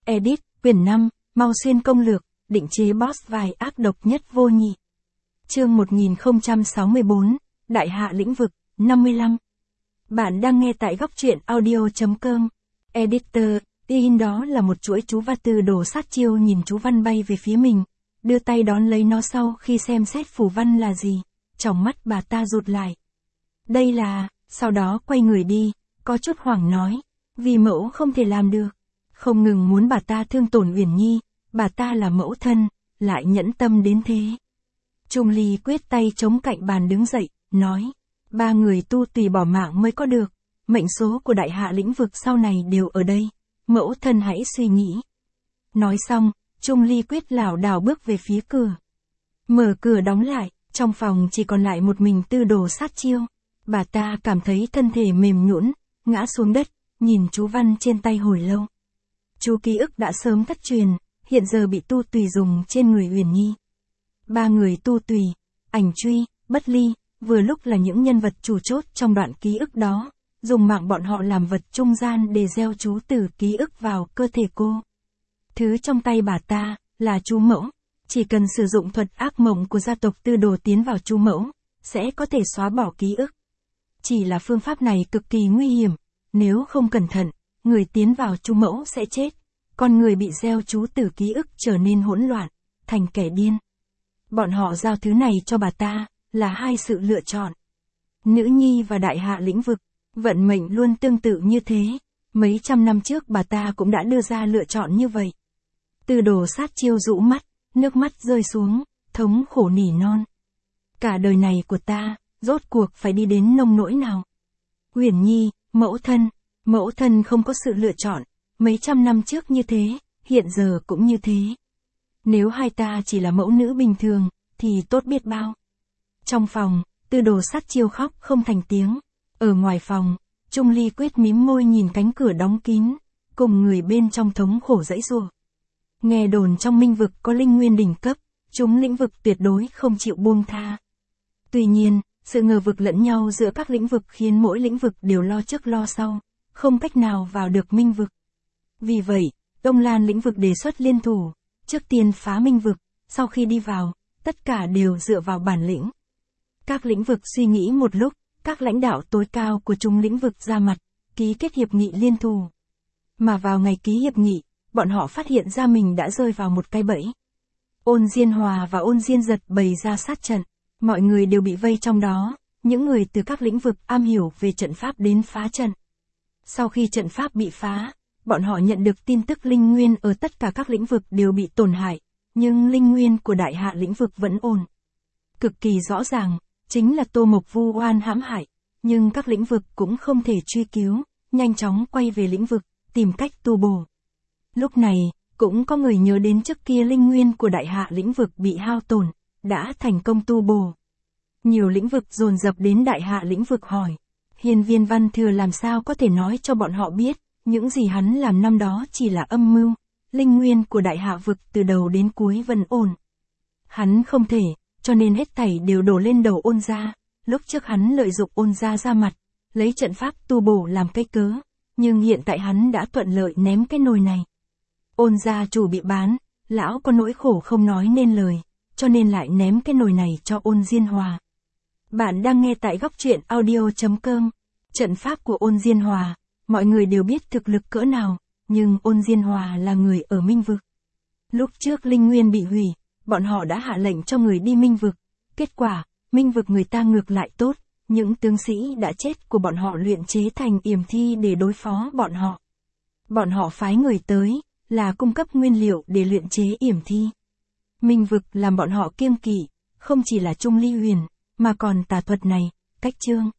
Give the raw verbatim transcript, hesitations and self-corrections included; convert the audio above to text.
Edit, quyển năm, Mau Xuyên công lược, định chế boss vài ác độc nhất vô nhị. Chương một nghìn không trăm sáu mươi bốn, Đại hạ lĩnh vực, năm mươi lăm. Bạn đang nghe tại góc truyện audio chấm com. Editor, in đó là một chuỗi chú và từ đồ sát chiêu nhìn chú văn bay về phía mình, đưa tay đón lấy nó sau khi xem xét phù văn là gì, trong mắt bà ta rụt lại. Đây là, sau đó quay người đi, có chút hoảng nói, vì mẫu không thể làm được. Không ngừng muốn bà ta thương tổn Uyển Nhi, bà ta là mẫu thân, lại nhẫn tâm đến thế. Trung Ly quyết tay chống cạnh bàn đứng dậy, nói, ba người tu tùy bỏ mạng mới có được, mệnh số của đại hạ lĩnh vực sau này đều ở đây, mẫu thân hãy suy nghĩ. Nói xong, Trung Ly quyết lảo đảo bước về phía cửa. Mở cửa đóng lại, trong phòng chỉ còn lại một mình tư đồ sát chiêu. Bà ta cảm thấy thân thể mềm nhũn, ngã xuống đất, nhìn chú văn trên tay hồi lâu. Chú ký ức đã sớm thất truyền, hiện giờ bị tu tùy dùng trên người Uyển Nhi. Ba người tu tùy, Ảnh Truy, Bất Ly, vừa lúc là những nhân vật chủ chốt trong đoạn ký ức đó, dùng mạng bọn họ làm vật trung gian để gieo chú từ ký ức vào cơ thể cô. Thứ trong tay bà ta, là chú mẫu, chỉ cần sử dụng thuật ác mộng của gia tộc tư đồ tiến vào chú mẫu, sẽ có thể xóa bỏ ký ức. Chỉ là phương pháp này cực kỳ nguy hiểm, nếu không cẩn thận, người tiến vào chú mẫu sẽ chết, còn người bị gieo chú từ ký ức trở nên hỗn loạn, thành kẻ điên. Bọn họ giao thứ này cho bà ta, là hai sự lựa chọn. Nữ nhi và đại hạ lĩnh vực, vận mệnh luôn tương tự như thế, mấy trăm năm trước bà ta cũng đã đưa ra lựa chọn như vậy. Tư đồ sát chiêu rũ mắt, nước mắt rơi xuống, thống khổ nỉ non. Cả đời này của ta, rốt cuộc phải đi đến nông nỗi nào? Uyển Nhi, mẫu thân, mẫu thân không có sự lựa chọn, mấy trăm năm trước như thế, hiện giờ cũng như thế. Nếu hai ta chỉ là mẫu nữ bình thường, thì tốt biết bao. Trong phòng, tư đồ sát chiêu khóc không thành tiếng. Ở ngoài phòng, Trung Ly quyết mím môi nhìn cánh cửa đóng kín, cùng người bên trong thống khổ dãy giụa. Nghe đồn trong minh vực có linh nguyên đỉnh cấp, chúng lĩnh vực tuyệt đối không chịu buông tha. Tuy nhiên, sự ngờ vực lẫn nhau giữa các lĩnh vực khiến mỗi lĩnh vực đều lo trước lo sau, không cách nào vào được minh vực. Vì vậy, Đông Lan lĩnh vực đề xuất liên thủ, trước tiên phá minh vực, sau khi đi vào, tất cả đều dựa vào bản lĩnh. Các lĩnh vực suy nghĩ một lúc, các lãnh đạo tối cao của chúng lĩnh vực ra mặt, ký kết hiệp nghị liên thủ. Mà vào ngày ký hiệp nghị, bọn họ phát hiện ra mình đã rơi vào một cái bẫy. Ôn Diên Hòa và Ôn Diên Giật bày ra sát trận, mọi người đều bị vây trong đó, những người từ các lĩnh vực am hiểu về trận pháp đến phá trận. Sau khi trận pháp bị phá, bọn họ nhận được tin tức linh nguyên ở tất cả các lĩnh vực đều bị tổn hại, nhưng linh nguyên của đại hạ lĩnh vực vẫn ổn. Cực kỳ rõ ràng, chính là Tô Mộc vu oan hãm hại, nhưng các lĩnh vực cũng không thể truy cứu, nhanh chóng quay về lĩnh vực, tìm cách tu bổ. Lúc này, cũng có người nhớ đến trước kia linh nguyên của đại hạ lĩnh vực bị hao tổn, đã thành công tu bổ. Nhiều lĩnh vực dồn dập đến đại hạ lĩnh vực hỏi, Hiên Viên Văn Thừa làm sao có thể nói cho bọn họ biết, những gì hắn làm năm đó chỉ là âm mưu, linh nguyên của đại hạ vực từ đầu đến cuối vẫn ổn. Hắn không thể, cho nên hết thảy đều đổ lên đầu Ôn gia, lúc trước hắn lợi dụng Ôn gia ra mặt, lấy trận pháp tu bổ làm cái cớ, nhưng hiện tại hắn đã thuận lợi ném cái nồi này. Ôn gia chủ bị bán, lão có nỗi khổ không nói nên lời, cho nên lại ném cái nồi này cho Ôn Diên Hòa. Bạn đang nghe tại góc truyện audio chấm com. Trận pháp của Ôn Diên Hòa, mọi người đều biết thực lực cỡ nào, nhưng Ôn Diên Hòa là người ở minh vực. Lúc trước linh nguyên bị hủy, bọn họ đã hạ lệnh cho người đi minh vực. Kết quả, minh vực người ta ngược lại tốt, những tướng sĩ đã chết của bọn họ luyện chế thành yểm thi để đối phó bọn họ. Bọn họ phái người tới, là cung cấp nguyên liệu để luyện chế yểm thi. Minh vực làm bọn họ kiêng kỵ, không chỉ là Trung Ly Huyền, mà còn tà thuật này, cách chương.